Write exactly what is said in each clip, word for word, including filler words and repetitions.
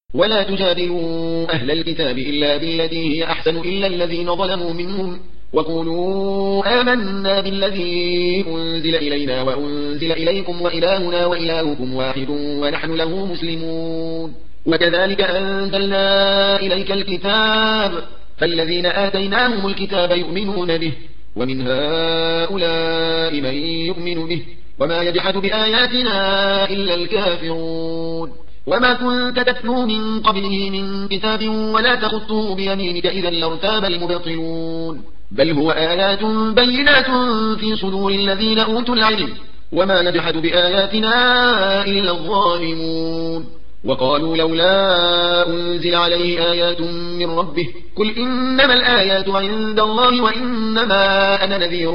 ولا تجادلوا أهل الكتاب إلا بالتي هي أحسن إلا الذين ظلموا منهم وقولوا آمنا بالذي أنزل إلينا وأنزل إليكم وإلهنا وإلهكم واحد ونحن له مسلمون. وكذلك أنزلنا إليك الكتاب فالذين آتيناهم الكتاب يؤمنون به ومن هؤلاء من يؤمن به وما يجحد بآياتنا إلا الكافرون. وما كنت تتلو من قبله من كتاب ولا تخطه بيمينك إذا لارتاب المبطلون بل هو آيات بينات في صدور الذين أوتوا العلم وما يجحد بآياتنا إلا الظالمون. وقالوا لولا أنزل عليه آيات من ربه قل إنما الآيات عند الله وإنما أنا نذير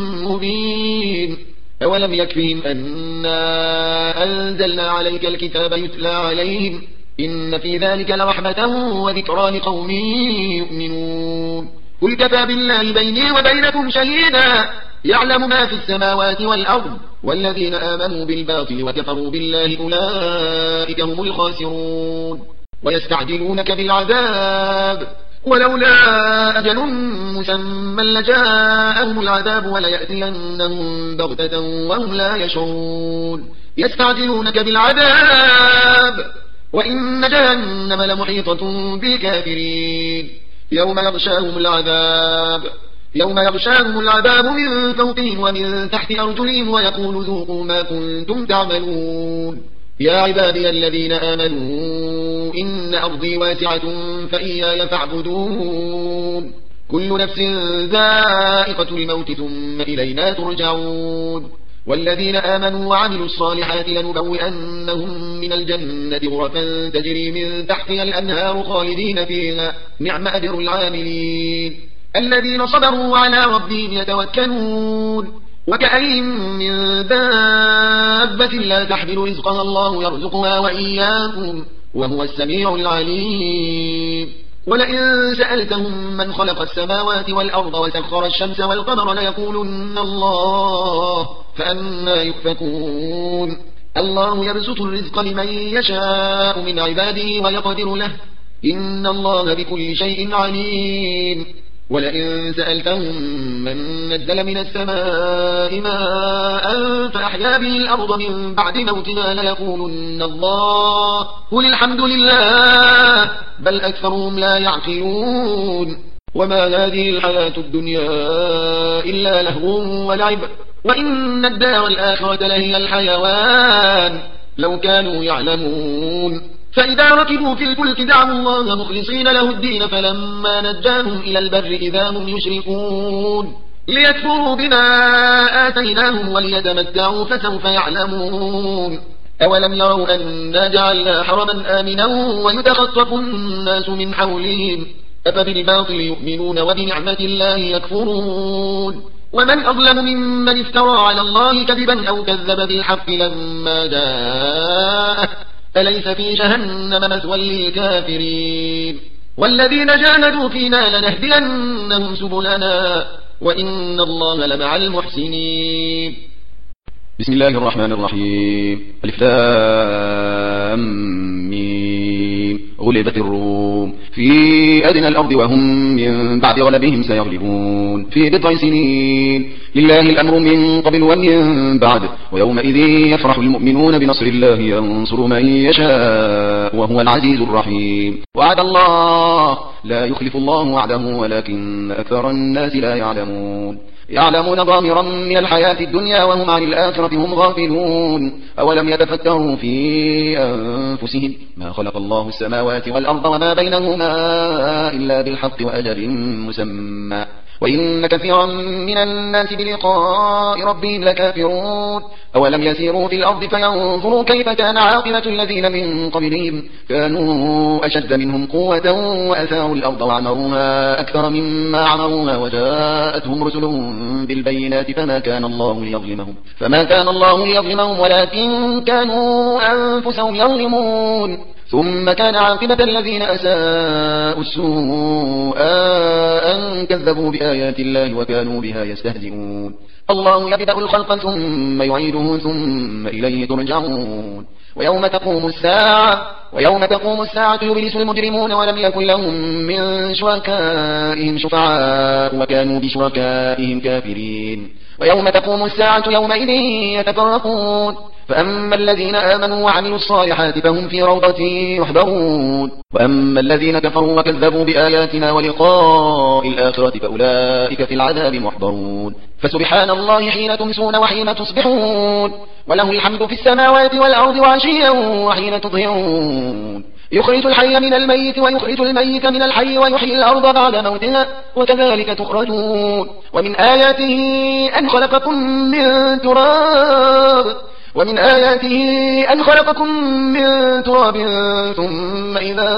مبين. أولم يكفهم أنا أنزلنا عليك الكتاب يتلى عليهم إن في ذلك لرحمة وذكرى لقوم يؤمنون. قل كفى بالله بيني وبينكم شهيدا يعلم ما في السماوات والأرض والذين آمنوا بالباطل وكفروا بالله أولئك هم الخاسرون. ويستعجلونك بالعذاب ولولا أجل مسمى لجاءهم العذاب وليأتينهم بغتة وهم لا يشعرون. يستعجلونك بالعذاب وإن جهنم لمحيطة بالكافرين يوم يغشاهم العذاب يوم يغشاهم العذاب من فوقهم ومن تحت أرجلهم ويقول ذوقوا ما كنتم تعملون. يا عبادي الذين آمنوا إن أرضي واسعة فإياي فاعبدون كل نفس ذائقة الموت ثم إلينا ترجعون. والذين آمنوا وعملوا الصالحات لنبوئنهم من الجنة غرفا تجري من تحتها الأنهار خالدين فيها نعم أجر العاملين الذين صبروا على ربهم يتوكلون. وكأين من دابة لا تحمل رزقها الله يرزقها وإياكم وهو السميع العليم. ولئن سألتهم من خلق السماوات والأرض وسخر الشمس والقمر ليقولن الله فأنى يؤفكون. الله يبسط الرزق لمن يشاء من عباده ويقدر له إن الله بكل شيء عليم. ولئن سألتهم من نزل من السماء ماء فأحيا به الأرض من بعد موتها ليقولن الله قل الحمد لله بل أكثرهم لا يعقلون. وما هذه الحياة الدنيا إلا لهو ولعب وإن الدار الآخرة لهي الحيوان لو كانوا يعلمون. فإذا ركبوا في الفلك دعوا الله مخلصين له الدين فلما نجاهم إلى البر إذا هم يشركون ليكفروا بما آتيناهم وليتمتعوا فسوف يعلمون. أولم يروا أنا جعلنا حرما آمنا ويتخطف الناس من حولهم أفبالباطل يؤمنون وبنعمة الله يكفرون. ومن أظلم ممن افترى على الله كذبا أو كذب بالحق لما جاءه أليس في جهنم مثوى للكافرين. والذين جاهدوا فينا لنهدينهم سبلنا وإن الله لمع المحسنين. بسم الله الرحمن الرحيم. الف لام ميم. غلبت الروم في أدنى الأرض وهم من بعد غلبهم سيغلبون في بضع سنين لله الأمر من قبل ومن بعد ويومئذ يفرح المؤمنون بنصر الله ينصر من يشاء وهو العزيز الرحيم. وعد الله لا يخلف الله وعده ولكن أكثر الناس لا يعلمون. يعلمون ضامرا من الحياة الدنيا وهم عن الآخرة هم غافلون. أولم يتفكروا في أنفسهم ما خلق الله السماوات والأرض وما بينهما إلا بالحق وأجل مسمى وإن كثيرا من الناس بلقاء ربهم لكافرون. أولم يسيروا في الأرض فينظروا كيف كان عاقبة الذين من قبلهم كانوا أشد منهم قوة وأثاروا الأرض وعمروها أكثر مما عمروها وجاءتهم رسلهم بالبينات فما كان الله ليظلمهم فما كان الله ليظلمهم ولكن كانوا أنفسهم يظلمون. ثم كان عاقبة الذين أساءوا السوء أن كذبوا بآيات الله وكانوا بها يستهزئون. الله يبدأ الخلق ثم يعيده ثم إليه ترجعون. ويوم تقوم الساعة ويوم تقوم الساعة يبلس المجرمون ولم يكن لهم من شركائهم شفعاء وكانوا بشركائهم كافرين. ويوم تقوم الساعة يومئذ يتفرقون فأما الذين آمنوا وعملوا الصالحات فهم في روضة يحبرون وأما الذين كفروا وكذبوا بآياتنا ولقاء الآخرة فأولئك في العذاب محضرون. فسبحان الله حين تمسون وحين تصبحون وله الحمد في السماوات والأرض وعشيا وحين تظهرون. يخرج الحي من الميت ويخرج الميت من الحي ويحيي الأرض بعد موتها وكذلك تخرجون. ومن آياته أن خلقكم من تراب ومن آياته أن خلقكم من تراب ثم إذا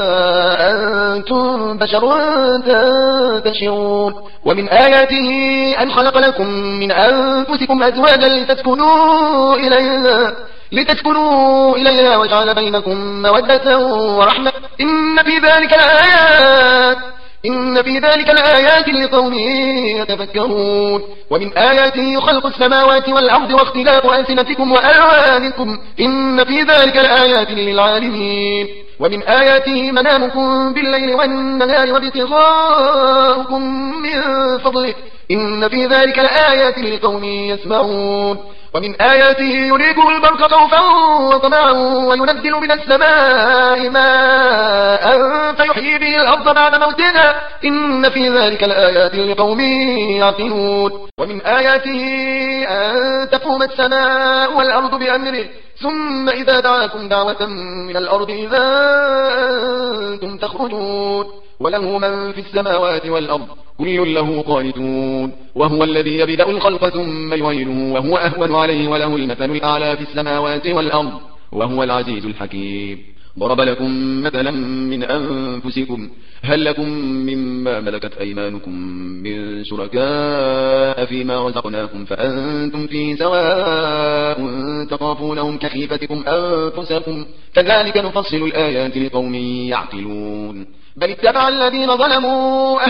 أنتم بشر تنتشرون. ومن آياته أن خلق لكم من أنفسكم أزواجا لتسكنوا إليها لتسكنوا إليها وجعل بينكم مودة ورحمة إن في ذلك الآيات إن في ذلك الآيات لقوم يتفكرون. ومن آياته خلق السماوات والأرض واختلاف ألسنتكم وألوانكم إن في ذلك الآيات للعالمين. ومن آياته منامكم بالليل والنهار وابتغاؤكم من فضله إن في ذلك الآيات لقوم يسمعون. ومن آياته يريكم البرق خوفا وطمعا وينزل من السماء ماء فيحيي به الأرض بعد موتها إن في ذلك الآيات لقوم يعقلون. ومن آياته أن تقوم السماء والأرض بأمره ثم إذا دعاكم دعوة من الأرض إذا أنتم تخرجون. وله من في السماوات والأرض كل له قانتون وهو الذي يبدأ الخلق ثم يعيده وهو أهون عليه وله المثل الأعلى في السماوات والأرض وهو العزيز الحكيم. ضرب لكم مثلا من أنفسكم هل لكم مما ملكت أيمانكم من شركاء فيما رزقناكم فأنتم فيه سواء تخافونهم كخيفتكم أنفسكم كذلك نفصل الآيات لقوم يعقلون. بل اتبع الذين ظلموا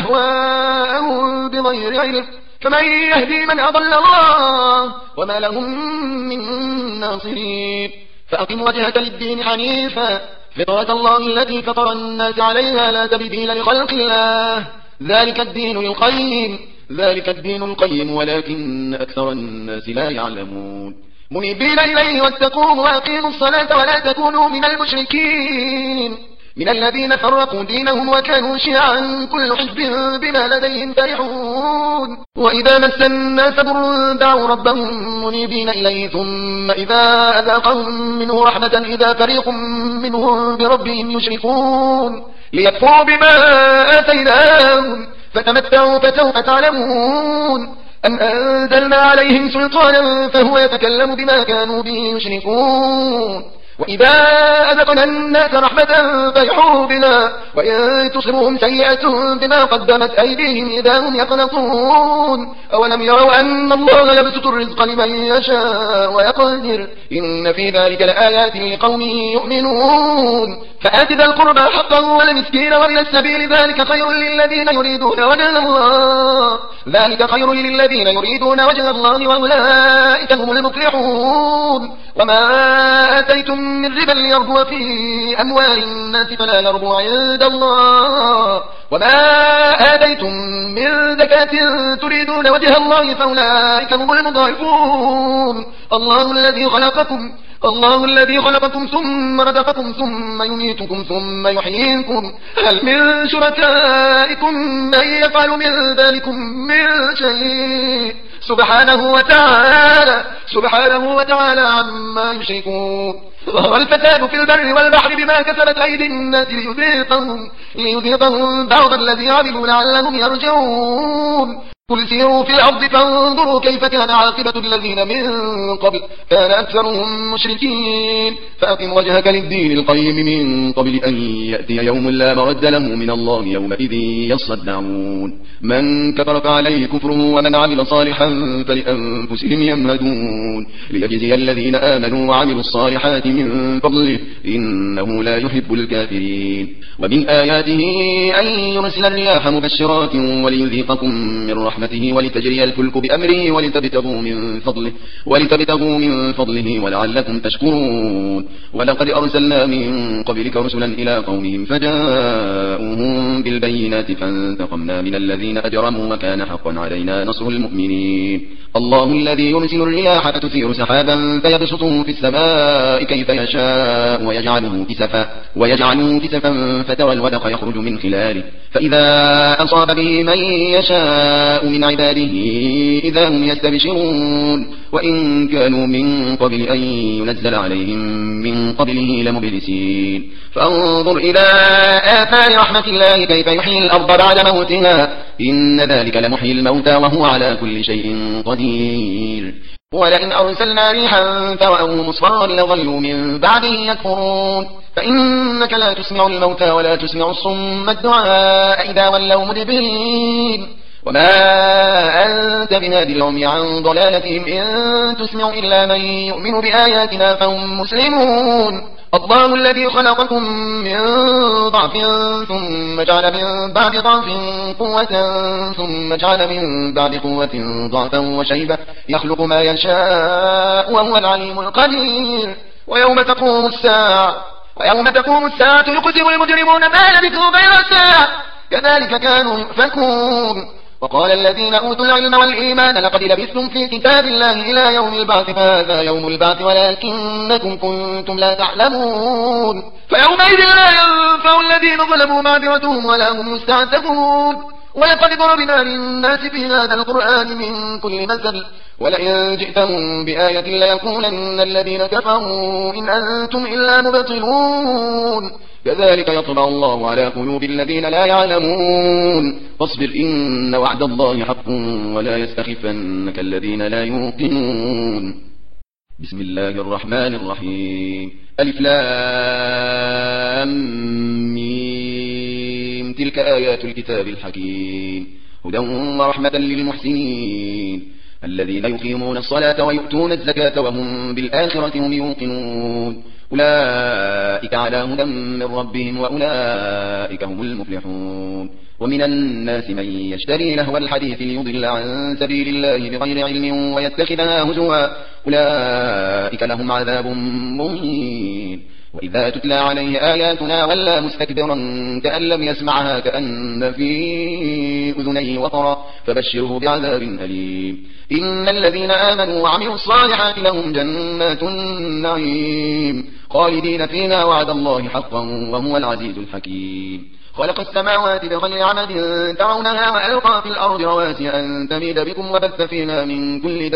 أهواءهم بغير علم فمن يهدي من أضل الله وما لهم من ناصرين. فأقم وجهك للدين حنيفا فطرة الله التي فطر الناس عليها لا تبديل لخلق الله ذلك الدين القيم ذلك الدين القيم ولكن أكثر الناس لا يعلمون. منيبين إليه واتقوه وأقيموا الصلاة ولا تكونوا من المشركين من الذين فرقوا دينهم وكانوا شيعا كل حزب بما لديهم فرحون. وإذا مس الناس ضر دعوا ربهم منيبين إليه ثم إذا أذاقهم منه رحمة إذا فريق منهم بربهم يشركون ليكفروا بما آتيناهم فتمتعوا فسوف تعلمون. أن أنزلنا عليهم سلطانا فهو يتكلم بما كانوا به يشركون. وإذا أذقنا الناس رحمة فرحوا بنا وإن تصبهم سيئة بما قدمت أيديهم إذا هم يقنطون. أولم يروا أن الله يبسط الرزق لمن يشاء ويقدر إن في ذلك لآيات لقوم يؤمنون. فآت ذا القربى حقه والمسكين وابن السبيل ذلك خير للذين يريدون وجه الله ذلك خير للذين يريدون وجه الله وأولئك هم المفلحون. وما آتيتم من ربا ليربو في أموال الناس فلا يربو عند الله وما آتيتم من زكاة تريدون وجه الله فأولئك هم المضاعفون. الله الذي خلقكم الله الذي خلقكم ثم رزقكم ثم يميتكم ثم يحييكم هل من شركائكم من يفعل من ذلكم من شيء سبحانه وتعالى سبحانه وتعالى عما يشركون. ظهر الفساد في البر والبحر بما كسبت أيدي الناس ليذيقهم ليذيقهم بعض الذي عملوا لعلهم يرجعون. قل سيروا في الأرض فانظروا كيف كان عاقبة الذين من قبل كان أكثرهم مشركين. فأقم وجهك للدين القيم من قبل أن يأتي يوم لا مرد له من الله يومئذ يصدعون. من كفر فعليه كفره ومن عمل صالحا فلأنفسهم يمهدون ليجزي الذين آمنوا وعملوا الصالحات من فضله إنه لا يحب الكافرين. ومن آياته أن يرسل الرياح مبشرات وليذيقكم من رحمته برحمته ولتجري الفلك بأمره ولتبتغوا من فضله ولتبتغوا من فضله ولعلكم تشكرون ولقد أرسلنا من قبلك رسلا إلى قومهم فجاءوهم بالبينات فانتقمنا من الذين أجرموا وكان حقا علينا نصر المؤمنين الله الذي يرسل الرياح فتثير سحابا فيبسطه في السماء كيف يشاء ويجعله كسفا ويجعله كسفا فترى الودق يخرج من خلاله فإذا أصاب به من يشاء من عباده إذا هم يستبشرون وإن كانوا من قبل أن ينزل عليهم من قبله لمبلسين فانظر إلى آثار رحمة الله كيف يحيي الأرض بعد موتها إن ذلك لمحيي الموتى وهو على كل شيء قدير ولئن أرسلنا ريحا فرأوه مصفرا لظلوا من بعده يكفرون فإنك لا تسمع الموتى ولا تسمع الصم الدعاء إذا ولوا مدبرين وما أنت بهادي العمي عن ضلالتهم إن تسمع إلا من يؤمن بآياتنا فهم مسلمون الله الذي خلقكم من ضعف ثم جعل من بعد ضعف قوة ثم جعل من بعد قوة ضعفا وشيبة يخلق ما يشاء وهو العليم القدير ويوم تقوم الساعة ويوم تقوم الساعة يقسم المجرمون ما لبثوا غير ساعة كذلك كانوا يؤفكون وقال الذين أوتوا العلم والإيمان لقد لبثتم في كتاب الله إلى يوم البعث فهذا يوم البعث ولكنكم كنتم لا تعلمون فيومئذ لا ينفع الذين ظلموا معذرتهم ولا هم يستعتبون ولقد ضربنا للناس في هذا القرآن من كل مثل ولئن جئتهم بآية ليقولن الذين كفروا إن أنتم إلا مبطلون كذلك يطبع الله على قلوب الذين لا يعلمون فاصبر إن وعد الله حق ولا يستخفنك الذين لا يوقنون بسم الله الرحمن الرحيم ألف لام ميم تلك آيات الكتاب الحكيم هدى ورحمة للمحسنين الذين يقيمون الصلاة ويؤتون الزكاة وهم بالآخرة هم يوقنون أولئك على هدى من ربهم وأولئك هم المفلحون ومن الناس من يشتري لهو الحديث ليضل عن سبيل الله بغير علم ويتخذها هزوا أولئك لهم عذاب مهين وإذا تتلى عليه آياتنا ولى مستكبرا كأن لم يسمعها كأن في أذنيه وقرا فبشره بعذاب أليم إن الذين آمنوا وعملوا الصالحات لهم جنات النعيم خالدين فيها وعد الله حقا وهو العزيز الحكيم خلق السماوات بغير عمد ترونها وألقى في الأرض رواسي أن تميد بكم وبث فيها من كل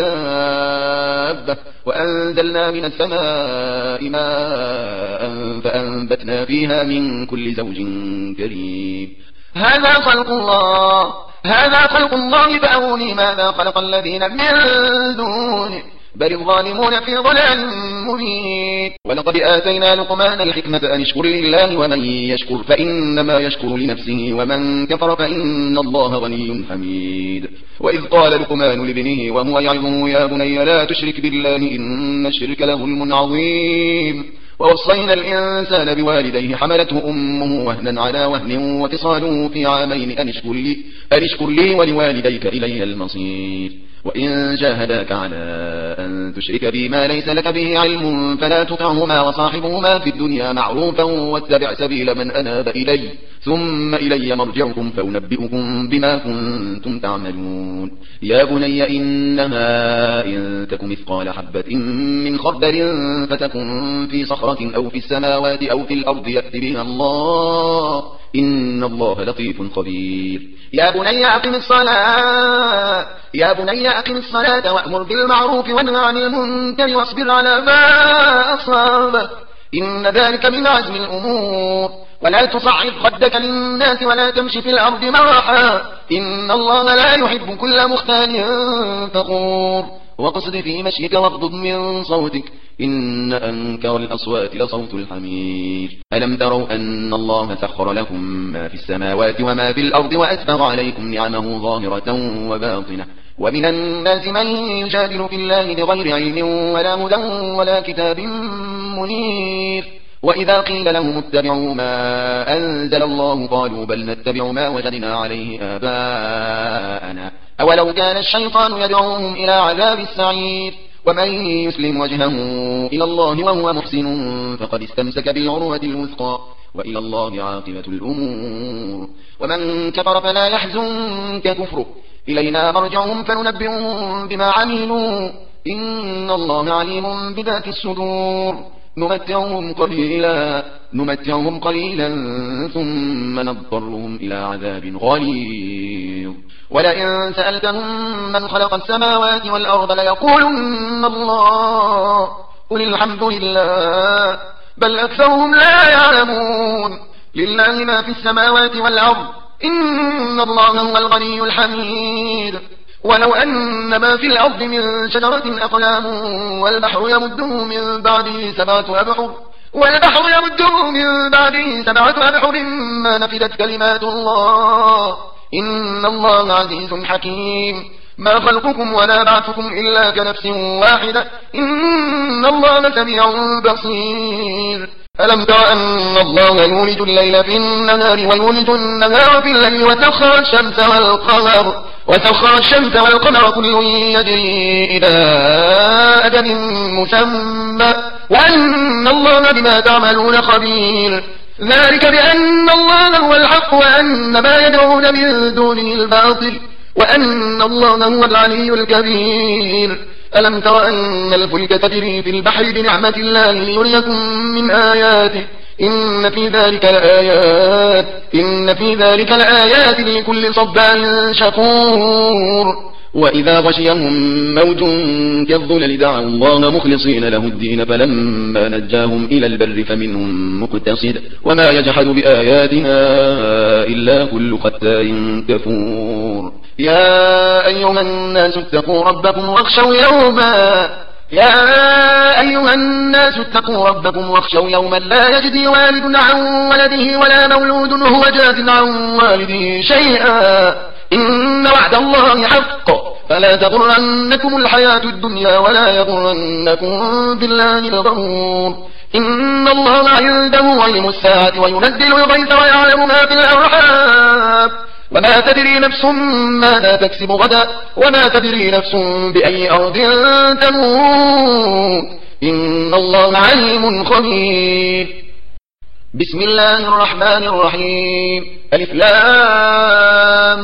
دابة وأنزلنا من السماء ماء فأنبتنا فيها من كل زوج كريم هذا خلق الله هذا خلق الله فأروني ماذا خلق الذين من دونه بل الظالمون في ضلال مبين ولقد آتينا لقمان الحكمة أن اشكر لله ومن يشكر فإنما يشكر لنفسه ومن كفر فإن الله غني حميد وإذ قال لقمان لابنه وهو يعظه يا بني لا تشرك بالله إن الشرك لظلم عظيم ووصينا الإنسان بوالديه حملته أمه وهنا على وهن وفصاله في عامين أن اشكر لي, أن اشكر لي ولوالديك إلي المصير وإن جاهداك على أن تشرك بي ما ليس لك به علم فلا تطعهما وصاحبهما في الدنيا معروفا واتبع سبيل من أناب إلي ثم إلي مرجعكم فأنبئكم بما كنتم تعملون يا بني إنها إن تك مثقال حبة من خردل فتكن في صخرة أو في السماوات أو في الأرض يأت بها الله إن الله لطيف خبير يا بني أقم الصلاة يا بني أقم الصلاة وأمر بالمعروف وانهى عن المنكر واصبر على ما أصابك إن ذلك من عزم الأمور ولا تصعد خدك للناس ولا تمشي في الأرض مرحا إن الله لا يحب كل مختال فخور واقصد في مشيك واغضض من صوتك إن أنكر الأصوات لصوت الحمير ألم تروا أن الله سخر لكم ما في السماوات وما في الأرض وأسبغ عليكم نعمه ظاهرة وباطنة ومن الناس من يجادل في الله بغير علم ولا هدى ولا كتاب منير وإذا قيل لهم اتبعوا ما أنزل الله قالوا بل نتبع ما وجدنا عليه آباءنا أولو كان الشيطان يدعوهم إلى عذاب السعير ومن يسلم وجهه إلى الله وهو محسن فقد استمسك بالعروة الوثقى وإلى الله عاقبة الأمور ومن كفر فلا يحزنك كفره إلينا مرجعهم فننبئهم بما عملوا إن الله عليم بذات الصدور نمتعهم قليلا نمتعهم قليلا ثم نضطرهم إلى عذاب غليظ ولئن سألتهم من خلق السماوات والأرض ليقولن الله قل الحمد لله بل أكثرهم لا يعلمون لله ما في السماوات والأرض إن الله هو الغني الحميد ولو أن ما في الأرض من شجرة أقلام والبحر يمده من بعده سبعة أبحر والبحر يمده من بعده سبعة أبحر ما نفدت كلمات الله إن الله عزيز حكيم ما خلقكم ولا بعثكم إلا كنفس واحدة إن الله سميع بصير ألم تر أن الله يولج الليل في النهار ويولج النهار في الليل وسخر الشمس والقمر وسخر الشمس والقمر كل يجري إلى أجل مسمى وأن الله بما تعملون خبير ذلك بأن الله هو الحق وأن ما يدعون من دونه الباطل وأن الله هو العلي الكبير ألم تر أن الفلك تجري في البحر بنعمة الله ليريكم من آياته إن في ذلك لآيات إن في ذلك لآيات لكل صبار شكور وإذا غشيهم موج كالظلل دعوا الله مخلصين له الدين فلما نجاهم إلى البر فمنهم مقتصد وما يجحد بآياتنا إلا كل ختار كفور يا أيها الناس اتقوا ربكم واخشوا يوما يا أيها الناس اتقوا ربكم واخشوا يوما لا يجزي والد عن ولده ولا مولود هو جاز عن والده شيئا إن وعد الله حق فلا تغرنكم الحياة الدنيا ولا يغرنكم بالله الغرور إن الله عنده علم الساعة وينزل الغيث ويعلم ما في الأرحام وما تدري نفس ماذا تكسب غدا وما تدري نفس بأي أرض تموت إن الله عليم خبير بسم الله الرحمن الرحيم ألف لام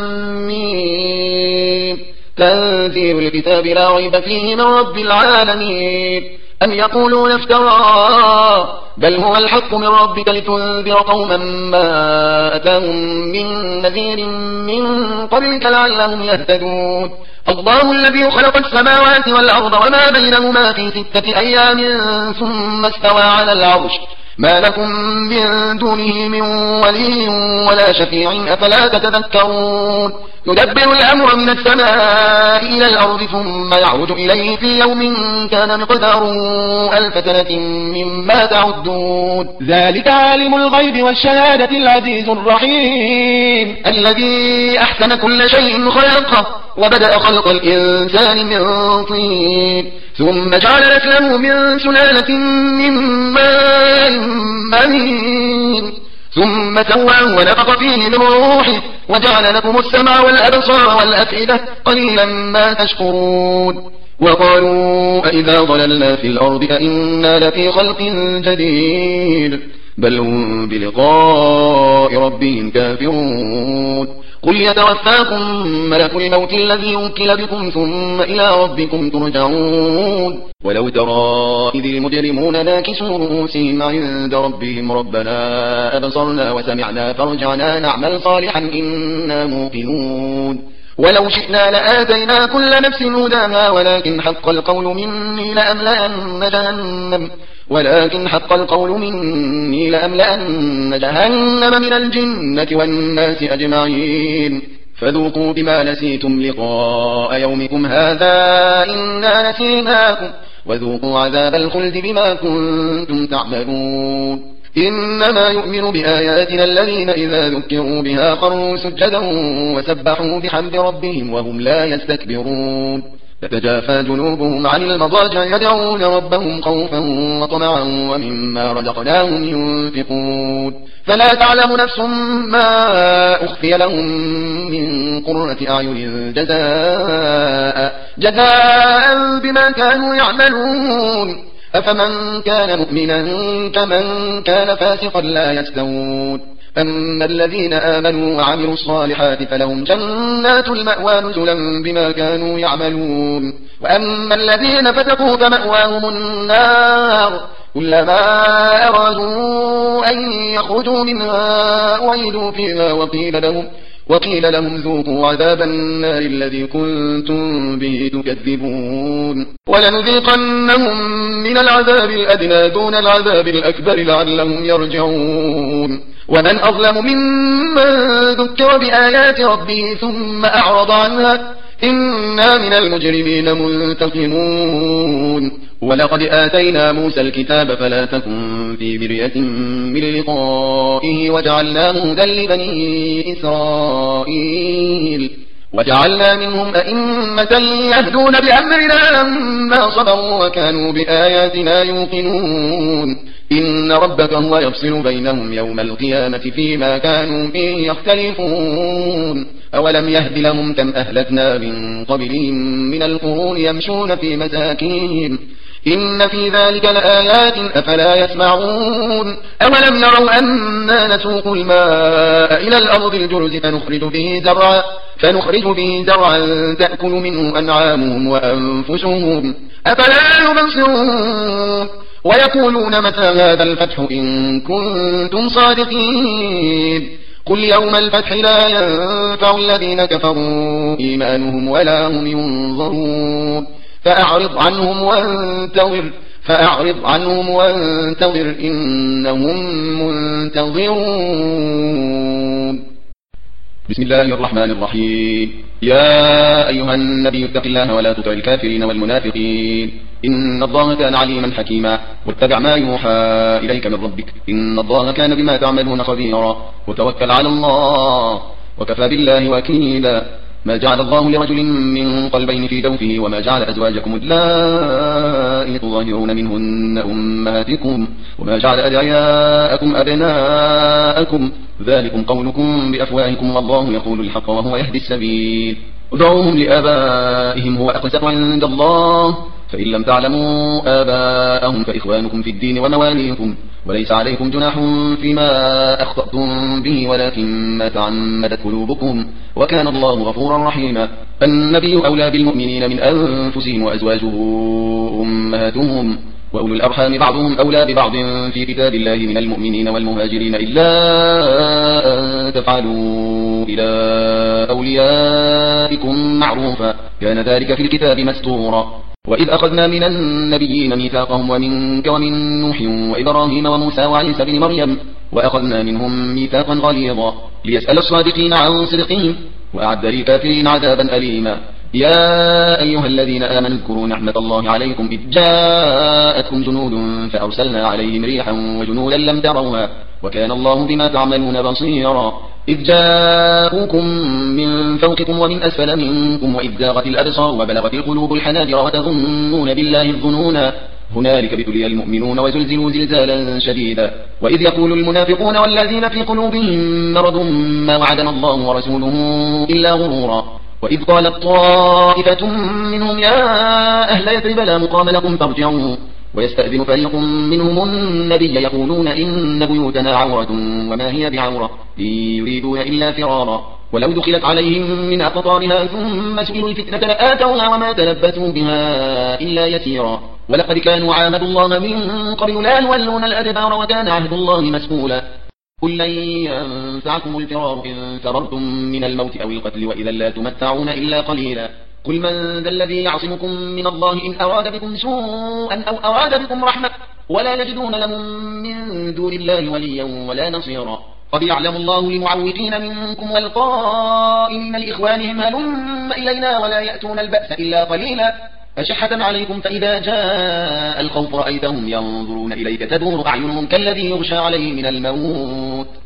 ميم تنزيل الكتاب لا ريب فيه من رب العالمين أم يقولون افتراه بل هو الحق من ربك لتنذر قوما ما أتاهم من نذير من قبلك لعلهم يهتدون الله الذي خلق السماوات والأرض وما بينهما في ستة أيام ثم استوى على العرش ما لكم من دونه من ولي ولا شفيع أفلا تتذكرون يدبر الأمر من السماء إلى الأرض ثم يعود إليه في يوم كان مقداره ألف سنة مما تعدون ذلك عالم الغيب والشهادة العزيز الرحيم الذي أحسن كل شيء خلقه وبدأ خلق الإنسان من طين ثم جعل نسله من سلالة من ماء مهين ثم سواه ونفخ فيه من روحه وجعل لكم السمع والأبصار والأفئدة قليلا ما تشكرون وقالوا أئذا ضللنا في الأرض أئنا لفي خلق جديد بل هم بلقاء ربهم كافرون قل يتوفاكم ملك الموت الذي وكل بكم ثم إلى ربكم ترجعون ولو ترى إذ المجرمون ناكسوا رؤوسهم عند ربهم ربنا أبصرنا وسمعنا فارجعنا نعمل صالحا إنا موقنون ولو شئنا لآتينا كل نفس هداها ولكن حق القول مني لأملأن جهنم ولكن حق القول مني لأملأن جهنم من الجنة والناس أجمعين فذوقوا بما نسيتم لقاء يومكم هذا إنا نسيناكم وذوقوا عذاب الخلد بما كنتم تعملون إنما يؤمن بآياتنا الذين إذا ذكروا بها خروا سجدا وسبحوا بحمد ربهم وهم لا يستكبرون تتجافى جنوبهم عن المضاجع يدعون ربهم خوفا وطمعا ومما رزقناهم ينفقون فلا تعلم نفس ما أخفي لهم من قرة أعين جزاء جزاء بما كانوا يعملون أفمن كان مؤمنا كمن كان فاسقا لا يستوون أما الذين آمنوا وعملوا الصالحات فلهم جنات المأوى نزلا بما كانوا يعملون وأما الذين فتقوا فمأواهم النار كلما أرادوا أن يخرجوا منها أعيدوا فيها وقيل لهم وقيل لهم ذوقوا عذاب النار الذي كنتم به تكذبون ولنذيقنهم من العذاب الأدنى دون العذاب الأكبر لعلهم يرجعون ومن أظلم ممن ذكر بآيات ربه ثم أعرض عنها إنا من المجرمين منتقمون ولقد آتينا موسى الكتاب فلا تكن في مرية من لقائه وجعلناه هدى لبني إسرائيل وجعلنا منهم أئمة يهدون بأمرنا لما صبروا وكانوا بآياتنا يوقنون إن ربك هو يفصل بينهم يوم القيامة فيما كانوا فيه يختلفون أولم يهد لهم كم أهلكنا من قبلهم من القرون يمشون في مساكين إن في ذلك لآيات أفلا يسمعون أولم يروا أنا نسوق الماء إلى الأرض الجرز فنخرج به زرعا فنخرج به زرعا تأكل منه أنعامهم وأنفسهم أفلا يبصرون ويقولون متى هذا الفتح إن كنتم صادقين قل يوم الفتح لا ينفع الذين كفروا إيمانهم ولا هم ينظرون فأعرض عنهم وانتظر فأعرض عنهم وانتظر إنهم منتظرون بسم الله الرحمن الرحيم يا أيها النبي اتق الله ولا تطع الكافرين والمنافقين إن الله كان عليما حكيما واتبع ما يوحى إليك من ربك إن الله كان بما تعملون خبيرا وتوكل على الله وكفى بالله وكيلا ما جعل الله لرجل من قلبين في جوفه وما جعل أزواجكم اللائي تظاهرون منهن أمهاتكم وما جعل أدعياءكم أبناءكم ذلكم قولكم بأفواهكم والله يقول الحق وهو يهدي السبيل ادعوهم لآبائهم هو أقسط عند الله فإن لم تعلموا آباءهم فإخوانكم في الدين ومواليكم وليس عليكم جناح فيما أخطأتم به ولكن ما تعمدت قلوبكم وكان الله غفورا رحيما النبي أولى بالمؤمنين من أنفسهم وأزواجه أمهاتهم وأولو الأرحام بعضهم أولى ببعض في كتاب الله من المؤمنين والمهاجرين إلا أن تفعلوا إلى أوليائكم معروفا كان ذلك في الكتاب مستورا وإذ أخذنا من النبيين ميثاقهم ومنك ومن نوح وإبراهيم وموسى وعيسى بن مريم وأخذنا منهم ميثاقا غليظا ليسأل الصادقين عن صدقهم وأعد للكافرين عذابا أليما يا أيها الذين آمنوا اذكروا نعمة الله عليكم إذ جاءتكم جنود فأرسلنا عليهم ريحا وجنودا لم تروها وكان الله بما تعملون بصيرا إذ جاءوكم من فوقكم ومن أسفل منكم وإذ زاغت الأبصار وبلغت القلوب الحناجر وتظنون بالله الظنونا هنالك ابتلي المؤمنون وزلزلوا زلزالا شديدا وإذ يقول المنافقون والذين في قلوبهم مرض ما وعدنا الله ورسوله إلا غرورا وإذ قالت طائفة منهم يا أهل يثرب لا مقام لكم فارجعوا ويستأذن فريق منهم النبي يقولون إن بيوتنا عورة وما هي بعورة إن يريدون إلا فرارا ولو دخلت عليهم من أقطارها ثم سئلوا الفتنة لآتوها وما تلبثوا بها إلا يسيرا ولقد كانوا عاهدوا الله من قبل لا يولون الأدبار وكان عهد الله مسؤولا قل لن ينفعكم الفرار إن فررتم من الموت أو القتل وإذا لا تمتعون إلا قليلا قل من ذا الذي يعصمكم من الله إن أراد بكم سوءا أو أراد بكم رحمة ولا يجدون لهم من دون الله وليا ولا نصيرا قد يعلم الله المعوقين منكم والقائلين لإخوانهم هلم إلينا ولا يأتون البأس إلا قليلا أشحة عليكم فإذا جاء الخوف رأيتهم ينظرون إليك تدور أعينهم كالذي يغشى عليه من الموت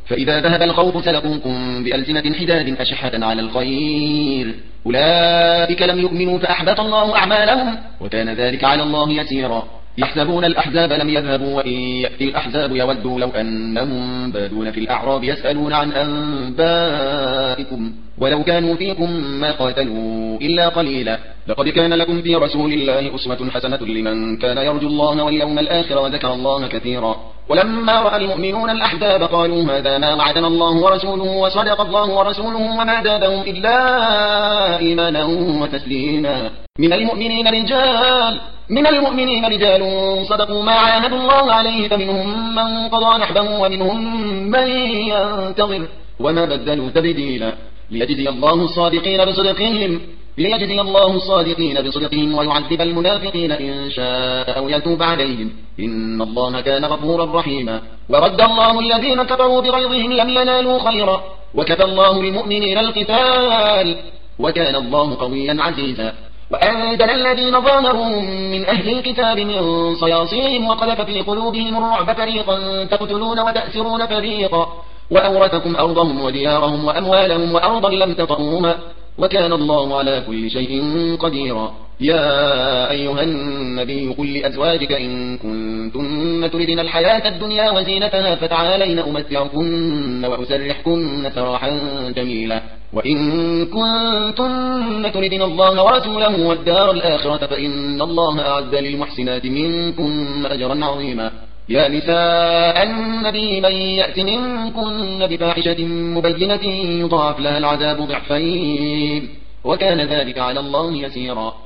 فإذا ذهب الخوف سلقوكم بألسنة حداد أشحة على الخير أولئك لم يؤمنوا فأحبط الله أعمالهم وكان ذلك على الله يسيرا يحسبون الأحزاب لم يذهبوا وإن يأتي الأحزاب يودوا لو أنهم بادون في الأعراب يسألون عن أنبائكم ولو كانوا فيكم ما قاتلوا إلا قليلا لقد كان لكم في رسول الله أسوة حسنة لمن كان يرجو الله واليوم الآخر وذكر الله كثيرا ولما رأى المؤمنون الأحزاب قالوا هذا ما وعدنا الله ورسوله وصدق الله ورسوله وما زادهم إلا إيمانا وتسليما من المؤمنين رجال من المؤمنين رجال صدقوا ما عاهدوا الله عليه فمنهم من قضى نحبه ومنهم من ينتظر وما بدلوا تبديلا ليجزي الله الصادقين بصدقهم ليجزي الله الصادقين بصدقهم ويعذب المنافقين إن شاء أو يتوب عليهم إن الله كان غفورا رحيما ورد الله الذين كفروا بغيظهم لم ينالوا خيرا وكفى الله المؤمنين القتال وكان الله قويا عزيزا وأنزل الذين ظاهرهم من أهل الكتاب من صياصيهم وقذف في قلوبهم الرعب فريقا تقتلون وتأسرون فريقا وأورثكم أرضهم وديارهم وأموالهم وأرضا لم تطئوها وكان الله على كل شيء قديرا يا أيها النبي قل لأزواجك إن كنتن تردن الحياة الدنيا وزينتها فتعالين أمتعكن وأسرحكن سراحا جميلا وإن كنتن تردن الله ورسوله والدار الآخرة فإن الله أعد للمحسنات منكن أجرا عظيما يا نساء النبي من يأت منكن بفاحشة مبينة يضاعف لها العذاب ضعفين وكان ذلك على الله يسيرا